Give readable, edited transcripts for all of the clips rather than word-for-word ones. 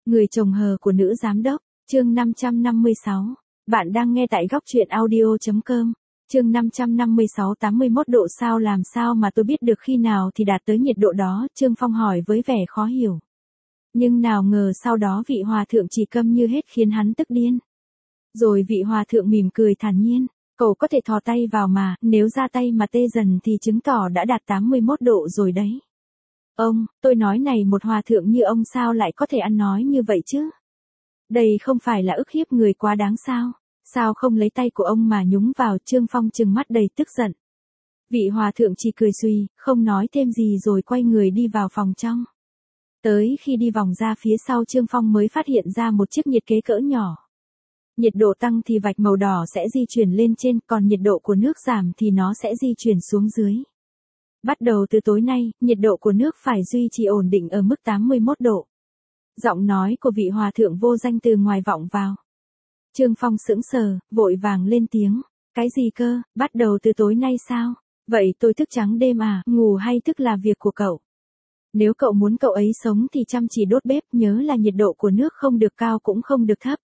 Người chồng hờ của nữ giám đốc, chương 556. Bạn đang nghe tại góc truyện audio.com. Chương 556 81 độ sao làm sao mà tôi biết được khi nào thì đạt tới nhiệt độ đó, Trương Phong hỏi với vẻ khó hiểu. Nhưng nào ngờ sau đó vị hòa thượng chỉ câm như hết khiến hắn tức điên. Rồi vị hòa thượng mỉm cười thản nhiên, cậu có thể thò tay vào mà, nếu ra tay mà tê dần thì chứng tỏ đã đạt 81 độ rồi đấy. Ông, tôi nói này, một hòa thượng như ông sao lại có thể ăn nói như vậy chứ? Đây không phải là ức hiếp người quá đáng sao? Sao không lấy tay của ông mà nhúng vào? Trương Phong trừng mắt đầy tức giận. Vị hòa thượng chỉ cười suy, không nói thêm gì rồi quay người đi vào phòng trong. Tới khi đi vòng ra phía sau Trương Phong mới phát hiện ra một chiếc nhiệt kế cỡ nhỏ. Nhiệt độ tăng thì vạch màu đỏ sẽ di chuyển lên trên, còn nhiệt độ của nước giảm thì nó sẽ di chuyển xuống dưới. Bắt đầu từ tối nay, nhiệt độ của nước phải duy trì ổn định ở mức 81 độ. Giọng nói của vị hòa thượng vô danh từ ngoài vọng vào. Trương Phong sững sờ, vội vàng lên tiếng. Cái gì cơ, bắt đầu từ tối nay sao? Vậy tôi thức trắng đêm à, ngủ hay thức là việc của cậu. Nếu cậu muốn cậu ấy sống thì chăm chỉ đốt bếp, nhớ là nhiệt độ của nước không được cao cũng không được thấp.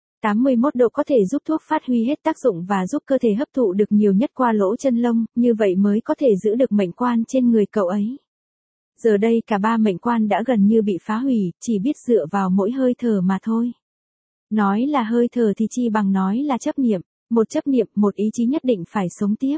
81 độ có thể giúp thuốc phát huy hết tác dụng và giúp cơ thể hấp thụ được nhiều nhất qua lỗ chân lông, như vậy mới có thể giữ được mệnh quan trên người cậu ấy. Giờ đây cả ba mệnh quan đã gần như bị phá hủy, chỉ biết dựa vào mỗi hơi thở mà thôi. Nói là hơi thở thì chi bằng nói là chấp niệm, một chấp niệm, một ý chí nhất định phải sống tiếp.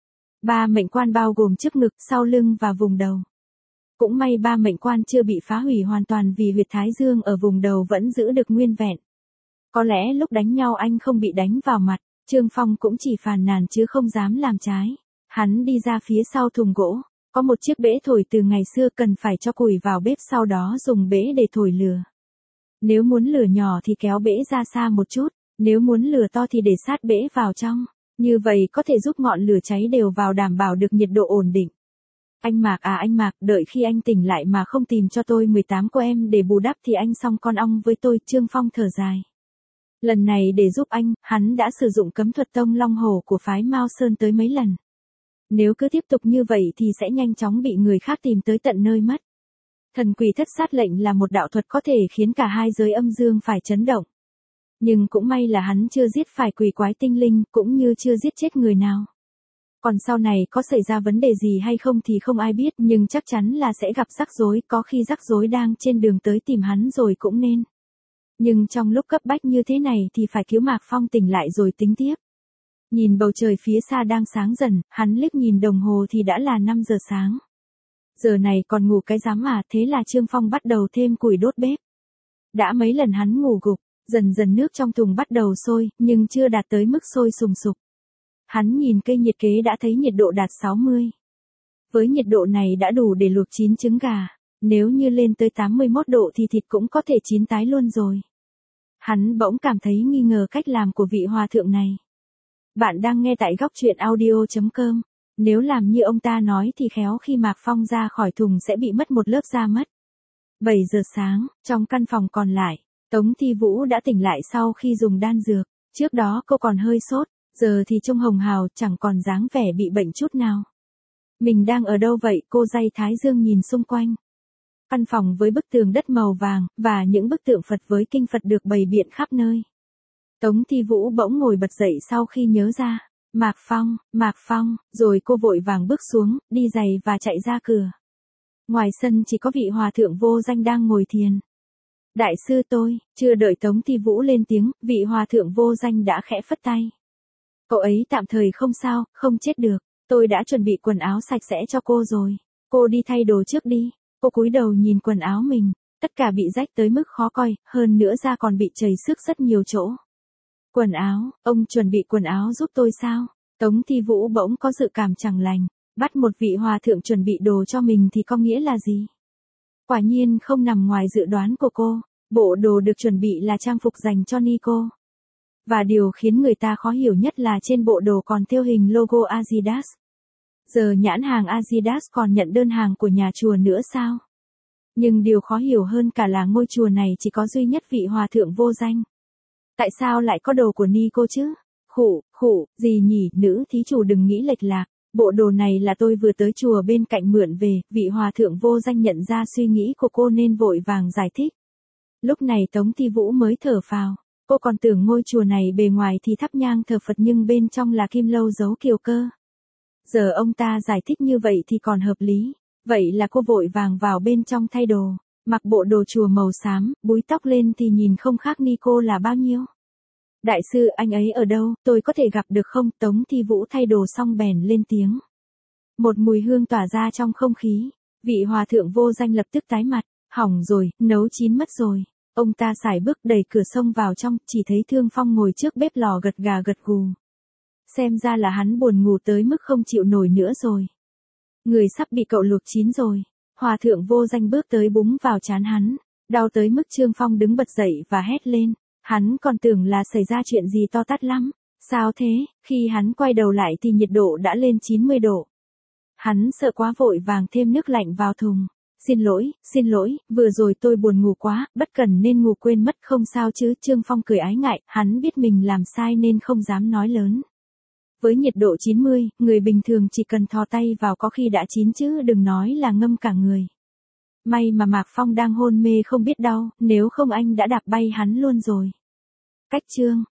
Ba mệnh quan bao gồm trước ngực, sau lưng và vùng đầu. Cũng may ba mệnh quan chưa bị phá hủy hoàn toàn vì huyệt thái dương ở vùng đầu vẫn giữ được nguyên vẹn. Có lẽ lúc đánh nhau anh không bị đánh vào mặt, Trương Phong cũng chỉ phàn nàn chứ không dám làm trái. Hắn đi ra phía sau thùng gỗ, có một chiếc bể thổi từ ngày xưa cần phải cho củi vào bếp sau đó dùng bể để thổi lửa. Nếu muốn lửa nhỏ thì kéo bể ra xa một chút, nếu muốn lửa to thì để sát bể vào trong. Như vậy có thể giúp ngọn lửa cháy đều vào đảm bảo được nhiệt độ ổn định. Anh Mạc à anh Mạc, đợi khi anh tỉnh lại mà không tìm cho tôi 18 cô em để bù đắp thì anh xong con ong với tôi. Trương Phong thở dài. Lần này để giúp anh, hắn đã sử dụng cấm thuật tông Long Hổ của phái Mao Sơn tới mấy lần. Nếu cứ tiếp tục như vậy thì sẽ nhanh chóng bị người khác tìm tới tận nơi mất. Thần quỷ thất sát lệnh là một đạo thuật có thể khiến cả hai giới âm dương phải chấn động. Nhưng cũng may là hắn chưa giết phải quỷ quái tinh linh, cũng như chưa giết chết người nào. Còn sau này có xảy ra vấn đề gì hay không thì không ai biết, nhưng chắc chắn là sẽ gặp rắc rối, có khi rắc rối đang trên đường tới tìm hắn rồi cũng nên. Nhưng trong lúc cấp bách như thế này thì phải cứu Mạc Phong tỉnh lại rồi tính tiếp. Nhìn bầu trời phía xa đang sáng dần, hắn liếc nhìn đồng hồ thì đã là 5 giờ sáng. Giờ này còn ngủ cái dám à, thế là Trương Phong bắt đầu thêm củi đốt bếp. Đã mấy lần hắn ngủ gục, dần dần nước trong thùng bắt đầu sôi, nhưng chưa đạt tới mức sôi sùng sục. Hắn nhìn cây nhiệt kế đã thấy nhiệt độ đạt 60. Với nhiệt độ này đã đủ để luộc 9 trứng gà. Nếu như lên tới 81 độ thì thịt cũng có thể chín tái luôn rồi. Hắn bỗng cảm thấy nghi ngờ cách làm của vị hòa thượng này. Bạn đang nghe tại góc truyện audio.com. Nếu làm như ông ta nói thì khéo khi Mạc Phong ra khỏi thùng sẽ bị mất một lớp da mất. 7 giờ sáng, trong căn phòng còn lại, Tống Thi Vũ đã tỉnh lại sau khi dùng đan dược. Trước đó cô còn hơi sốt, giờ thì trông hồng hào, chẳng còn dáng vẻ bị bệnh chút nào. Mình đang ở đâu vậy? Cô day thái dương nhìn xung quanh. Căn phòng với bức tường đất màu vàng, và những bức tượng Phật với kinh Phật được bày biện khắp nơi. Tống Thi Vũ bỗng ngồi bật dậy sau khi nhớ ra. Mạc Phong, rồi cô vội vàng bước xuống, đi giày và chạy ra cửa. Ngoài sân chỉ có vị hòa thượng vô danh đang ngồi thiền. Đại sư tôi, chưa đợi Tống Thi Vũ lên tiếng, vị hòa thượng vô danh đã khẽ phất tay. Cậu ấy tạm thời không sao, không chết được, tôi đã chuẩn bị quần áo sạch sẽ cho cô rồi. Cô đi thay đồ trước đi. Cô cúi đầu nhìn quần áo mình, tất cả bị rách tới mức khó coi, hơn nữa da còn bị chảy xước rất nhiều chỗ. Quần áo, ông chuẩn bị quần áo giúp tôi sao? Tống Thi Vũ bỗng có dự cảm chẳng lành, bắt một vị hòa thượng chuẩn bị đồ cho mình thì có nghĩa là gì? Quả nhiên không nằm ngoài dự đoán của cô, bộ đồ được chuẩn bị là trang phục dành cho Nico. Và điều khiến người ta khó hiểu nhất là trên bộ đồ còn thêu hình logo Adidas. Giờ nhãn hàng Adidas còn nhận đơn hàng của nhà chùa nữa sao? Nhưng điều khó hiểu hơn cả là ngôi chùa này chỉ có duy nhất vị hòa thượng vô danh. Tại sao lại có đồ của Nico chứ? Gì nhỉ, nữ thí chủ đừng nghĩ lệch lạc. Bộ đồ này là tôi vừa tới chùa bên cạnh mượn về. Vị hòa thượng vô danh nhận ra suy nghĩ của cô nên vội vàng giải thích. Lúc này Tống Thi Vũ mới thở phào. Cô còn tưởng ngôi chùa này bề ngoài thì thắp nhang thờ Phật nhưng bên trong là kim lâu giấu kiều cơ. Giờ ông ta giải thích như vậy thì còn hợp lý. Vậy là cô vội vàng vào bên trong thay đồ. Mặc bộ đồ chùa màu xám, búi tóc lên thì nhìn không khác Nico là bao nhiêu. Đại sư, anh ấy ở đâu, tôi có thể gặp được không? Tống Thi Vũ thay đồ xong bèn lên tiếng. Một mùi hương tỏa ra trong không khí. Vị hòa thượng vô danh lập tức tái mặt. Hỏng rồi, nấu chín mất rồi. Ông ta sải bước đẩy cửa xông vào trong, chỉ thấy Thương Phong ngồi trước bếp lò gật gà gật gù. Xem ra là hắn buồn ngủ tới mức không chịu nổi nữa rồi. Người sắp bị cậu luộc chín rồi. Hòa thượng vô danh bước tới búng vào trán hắn. Đau tới mức Trương Phong đứng bật dậy và hét lên. Hắn còn tưởng là xảy ra chuyện gì to tát lắm. Sao thế? Khi hắn quay đầu lại thì nhiệt độ đã lên 90 độ. Hắn sợ quá vội vàng thêm nước lạnh vào thùng. Xin lỗi, vừa rồi tôi buồn ngủ quá, bất cẩn nên ngủ quên mất, không sao chứ. Trương Phong cười ái ngại, hắn biết mình làm sai nên không dám nói lớn. Với nhiệt độ 90, người bình thường chỉ cần thò tay vào có khi đã chín chứ đừng nói là ngâm cả người. May mà Mạc Phong đang hôn mê không biết đau, nếu không anh đã đạp bay hắn luôn rồi. Cách chương